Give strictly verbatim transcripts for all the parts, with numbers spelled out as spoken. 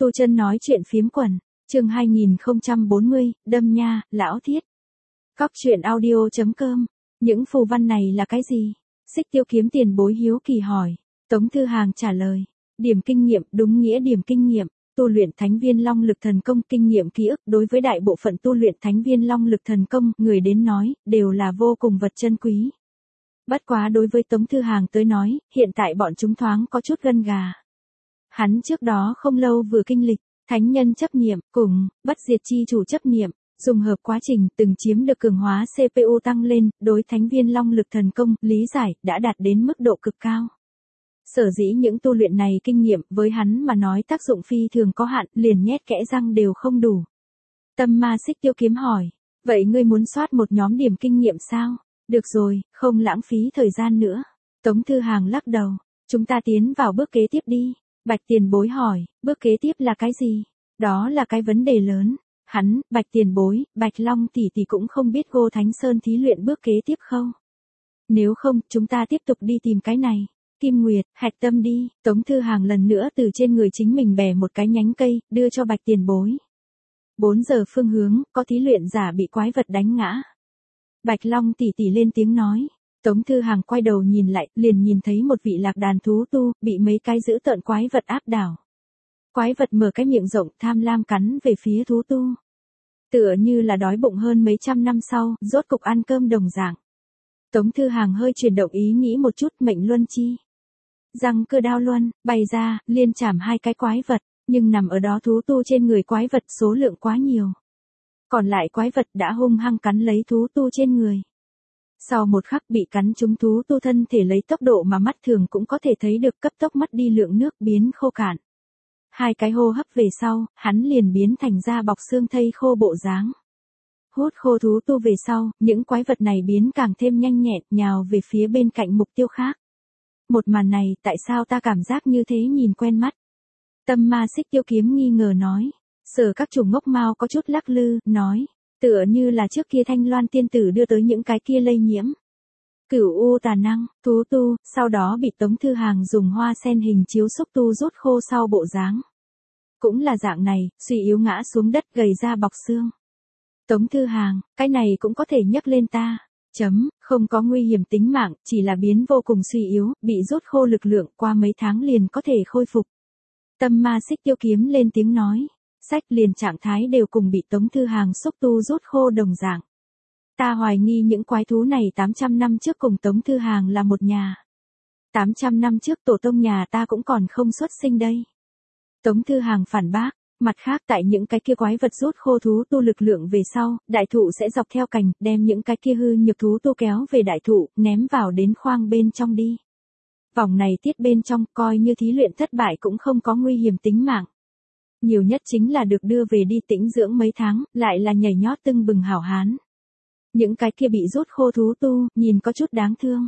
Tu Chân nói chuyện phiếm quần, chương hai nghìn không trăm bốn mươi, đâm nha, lão thiết. Cóc truyện audio chấm com, những phù văn này là cái gì? Xích Tiêu Kiếm tiền bối hiếu kỳ hỏi. Tống Thư Hàng trả lời, điểm kinh nghiệm, đúng nghĩa điểm kinh nghiệm, tu luyện thánh viên long lực thần công, kinh nghiệm ký ức đối với đại bộ phận tu luyện thánh viên long lực thần công, người đến nói, đều là vô cùng vật chân quý. Bất quá đối với Tống Thư Hàng tới nói, hiện tại bọn chúng thoáng có chút gân gà. Hắn trước đó không lâu vừa kinh lịch, thánh nhân chấp niệm, cùng, bất diệt chi chủ chấp niệm, dùng hợp quá trình từng chiếm được cường hóa xê pê u tăng lên, đối thánh viên long lực thần công, lý giải, đã đạt đến mức độ cực cao. Sở dĩ những tu luyện này kinh nghiệm với hắn mà nói tác dụng phi thường có hạn, liền nhét kẽ răng đều không đủ. Tâm ma Xích Tiêu Kiếm hỏi, vậy ngươi muốn soát một nhóm điểm kinh nghiệm sao? Được rồi, không lãng phí thời gian nữa. Tống Thư Hàng lắc đầu, chúng ta tiến vào bước kế tiếp đi. Bạch Tiền Bối hỏi, bước kế tiếp là cái gì? Đó là cái vấn đề lớn. Hắn, Bạch Tiền Bối, Bạch Long tỷ tỷ cũng không biết Ngô Thánh Sơn thí luyện bước kế tiếp không? Nếu không, chúng ta tiếp tục đi tìm cái này. Kim Nguyệt, hạch tâm đi. Tống Thư Hàng lần nữa từ trên người chính mình bẻ một cái nhánh cây, đưa cho Bạch Tiền Bối. Bốn giờ phương hướng, có thí luyện giả bị quái vật đánh ngã. Bạch Long tỷ tỷ lên tiếng nói. Tống Thư Hàng quay đầu nhìn lại, liền nhìn thấy một vị lạc đàn thú tu, bị mấy cái dữ tợn quái vật áp đảo. Quái vật mở cái miệng rộng tham lam cắn về phía thú tu. Tựa như là đói bụng hơn mấy trăm năm sau, rốt cục ăn cơm đồng dạng. Tống Thư Hàng hơi chuyển động ý nghĩ một chút, mệnh luân chi. Răng cưa đao luân, bày ra, liên chảm hai cái quái vật, nhưng nằm ở đó thú tu trên người quái vật số lượng quá nhiều. Còn lại quái vật đã hung hăng cắn lấy thú tu trên người. Sau một khắc bị cắn trúng thú tu thân thể lấy tốc độ mà mắt thường cũng có thể thấy được cấp tốc mất đi lượng nước biến khô cạn. Hai cái hô hấp về sau, hắn liền biến thành da bọc xương thây khô bộ dáng. Hút khô thú tu về sau, những quái vật này biến càng thêm nhanh nhẹn nhào về phía bên cạnh mục tiêu khác. Một màn này, tại sao ta cảm giác như thế nhìn quen mắt? Tâm ma Xích Tiêu Kiếm nghi ngờ nói. Sở các chủ ngốc mao có chút lắc lư, nói. Tựa như là trước kia Thanh Loan tiên tử đưa tới những cái kia lây nhiễm. Cửu u tà năng, thú tu, sau đó bị Tống Thư Hàng dùng hoa sen hình chiếu xúc tu rút khô sau bộ dáng. Cũng là dạng này, suy yếu ngã xuống đất gầy ra bọc xương. Tống Thư Hàng, cái này cũng có thể nhấc lên ta. Chấm, không có nguy hiểm tính mạng, chỉ là biến vô cùng suy yếu, bị rút khô lực lượng qua mấy tháng liền có thể khôi phục. Tâm ma Xích Tiêu Kiếm lên tiếng nói. Sách liền trạng thái đều cùng bị Tống Thư Hàng xúc tu rút khô đồng dạng. Ta hoài nghi những quái thú này tám trăm năm trước cùng Tống Thư Hàng là một nhà. tám trăm năm trước tổ tông nhà ta cũng còn không xuất sinh đây. Tống Thư Hàng phản bác, mặt khác tại những cái kia quái vật rút khô thú tu lực lượng về sau, đại thụ sẽ dọc theo cành, đem những cái kia hư nhược thú tu kéo về đại thụ, ném vào đến khoang bên trong đi. Vòng này tiết bên trong, coi như thí luyện thất bại cũng không có nguy hiểm tính mạng. Nhiều nhất chính là được đưa về đi tĩnh dưỡng mấy tháng, lại là nhảy nhót tưng bừng hảo hán. Những cái kia bị rút khô thú tu, nhìn có chút đáng thương.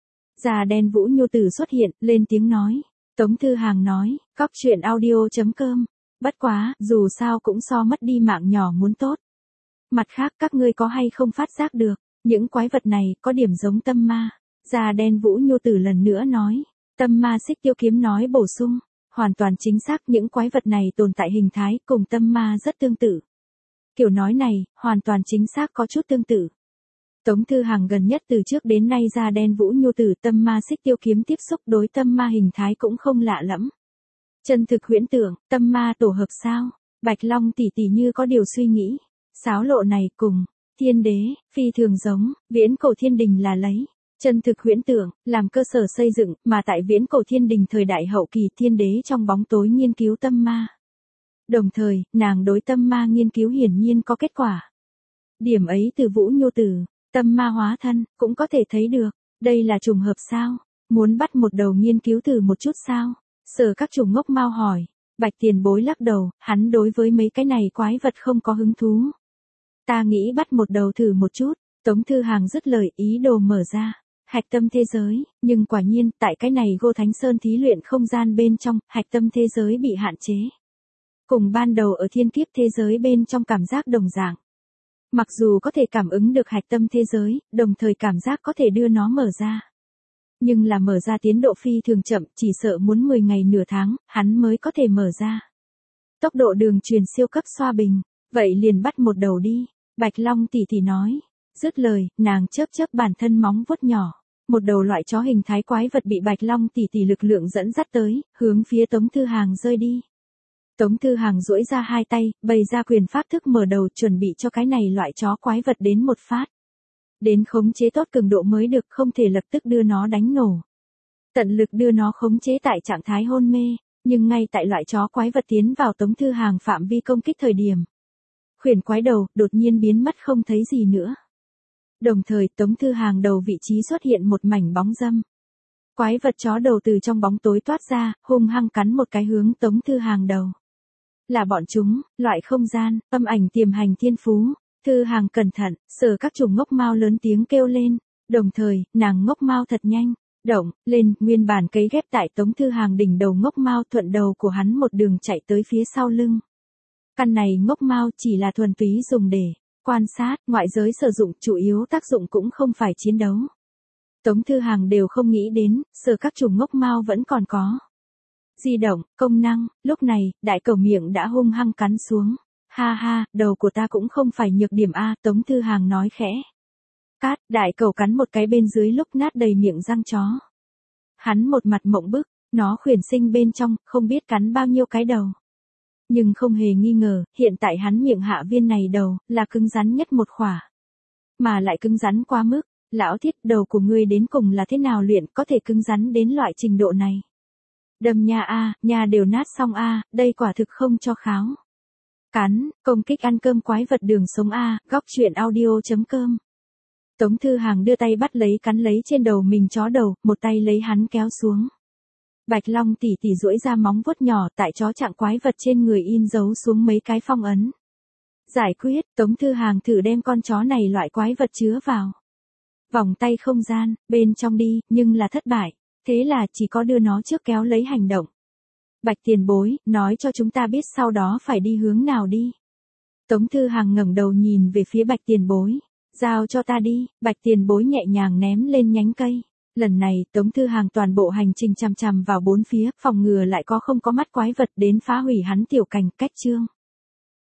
Già đen Vũ Nhu Tử xuất hiện, lên tiếng nói. Tống Thư Hàng nói, cóc truyện audio chấm com. Bất quá, dù sao cũng so mất đi mạng nhỏ muốn tốt. Mặt khác các ngươi có hay không phát giác được, những quái vật này có điểm giống tâm ma. Già đen Vũ Nhu Tử lần nữa nói. Tâm ma Xích Tiêu Kiếm nói bổ sung. Hoàn toàn chính xác những quái vật này tồn tại hình thái cùng tâm ma rất tương tự. Kiểu nói này, hoàn toàn chính xác có chút tương tự. Tống Thư Hàng gần nhất từ trước đến nay da đen Vũ Nhu Tử tâm ma Xích Tiêu Kiếm tiếp xúc đối tâm ma hình thái cũng không lạ lẫm. Chân thực huyễn tưởng, tâm ma tổ hợp sao? Bạch Long tỷ tỷ như có điều suy nghĩ. Sáo lộ này cùng, thiên đế, phi thường giống, viễn cổ thiên đình là lấy. Chân thực huyễn tưởng, làm cơ sở xây dựng, mà tại viễn cổ thiên đình thời đại hậu kỳ thiên đế trong bóng tối nghiên cứu tâm ma. Đồng thời, nàng đối tâm ma nghiên cứu hiển nhiên có kết quả. Điểm ấy từ Vũ Nhu Tử, tâm ma hóa thân, cũng có thể thấy được. Đây là trùng hợp sao? Muốn bắt một đầu nghiên cứu thử một chút sao? Sở các chủ ngốc mau hỏi. Bạch Tiền Bối lắc đầu, hắn đối với mấy cái này quái vật không có hứng thú. Ta nghĩ bắt một đầu thử một chút. Tống Thư Hàng dứt lời ý đồ mở ra. Hạch tâm thế giới, nhưng quả nhiên, tại cái này Ngô Thánh Sơn thí luyện không gian bên trong, hạch tâm thế giới bị hạn chế. Cùng ban đầu ở thiên kiếp thế giới bên trong cảm giác đồng dạng. Mặc dù có thể cảm ứng được hạch tâm thế giới, đồng thời cảm giác có thể đưa nó mở ra. Nhưng là mở ra tiến độ phi thường chậm, chỉ sợ muốn mười ngày nửa tháng, hắn mới có thể mở ra. Tốc độ đường truyền siêu cấp xoa bình, vậy liền bắt một đầu đi, Bạch Long tỷ tỷ nói. Dứt lời, nàng chớp chớp bản thân móng vuốt nhỏ. Một đầu loại chó hình thái quái vật bị Bạch Long tỷ tỷ lực lượng dẫn dắt tới, hướng phía Tống Thư Hàng rơi đi. Tống Thư Hàng duỗi ra hai tay, bày ra quyền pháp thức mở đầu chuẩn bị cho cái này loại chó quái vật đến một phát. Đến khống chế tốt cường độ mới được, không thể lập tức đưa nó đánh nổ. Tận lực đưa nó khống chế tại trạng thái hôn mê, nhưng ngay tại loại chó quái vật tiến vào Tống Thư Hàng phạm vi công kích thời điểm. Khuyển quái đầu đột nhiên biến mất không thấy gì nữa. Đồng thời Tống Thư Hàng đầu vị trí xuất hiện một mảnh bóng râm. Quái vật chó đầu từ trong bóng tối toát ra, hung hăng cắn một cái hướng Tống Thư Hàng đầu. Là bọn chúng, loại không gian, âm ảnh tiềm hành thiên phú. Thư Hàng cẩn thận, sờ các chủng ngốc mao lớn tiếng kêu lên, đồng thời, nàng ngốc mao thật nhanh, động, lên, nguyên bản cấy ghép tại Tống Thư Hàng đỉnh đầu ngốc mao thuận đầu của hắn một đường chạy tới phía sau lưng. Căn này ngốc mao chỉ là thuần túy dùng để quan sát, ngoại giới sử dụng, chủ yếu tác dụng cũng không phải chiến đấu. Tống Thư Hàng đều không nghĩ đến, sờ các chủng ngốc mao vẫn còn có. Di động, công năng, lúc này, đại cầu miệng đã hung hăng cắn xuống. Ha ha, đầu của ta cũng không phải nhược điểm A, Tống Thư Hàng nói khẽ. Cát, đại cầu cắn một cái bên dưới lúc nát đầy miệng răng chó. Hắn một mặt mộng bức, nó khuyển sinh bên trong, không biết cắn bao nhiêu cái đầu. Nhưng không hề nghi ngờ, hiện tại hắn miệng hạ viên này đầu, là cứng rắn nhất một khỏa. Mà lại cứng rắn quá mức, lão thiết, đầu của ngươi đến cùng là thế nào luyện có thể cứng rắn đến loại trình độ này. Đâm nha A, nha đều nát xong A, đây quả thực không cho kháo. Cắn, công kích ăn cơm quái vật đường sống A, góc truyện audio chấm com. Tống Thư Hàng đưa tay bắt lấy cắn lấy trên đầu mình chó đầu, một tay lấy hắn kéo xuống. Bạch Long tỷ tỷ duỗi ra móng vuốt nhỏ tại chó trạng quái vật trên người in dấu xuống mấy cái phong ấn. Giải quyết, Tống Thư Hàng thử đem con chó này loại quái vật chứa vào vòng tay không gian, bên trong đi, nhưng là thất bại. Thế là chỉ có đưa nó trước kéo lấy hành động. Bạch tiền bối, nói cho chúng ta biết sau đó phải đi hướng nào đi. Tống Thư Hàng ngẩng đầu nhìn về phía Bạch tiền bối. Giao cho ta đi, Bạch tiền bối nhẹ nhàng ném lên nhánh cây. Lần này, Tống Thư Hàng toàn bộ hành trình chằm chằm vào bốn phía, phòng ngừa lại có không có mắt quái vật đến phá hủy hắn tiểu cảnh cách chương.